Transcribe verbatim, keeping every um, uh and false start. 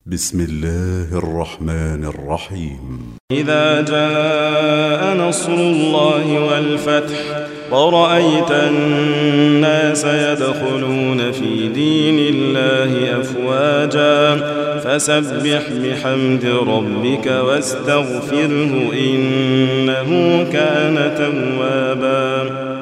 بسم الله الرحمن الرحيم. إذا جاء نصر الله والفتح ورأيت الناس يدخلون في دين الله أفواجا فسبح بحمد ربك واستغفره إنه كان توابا.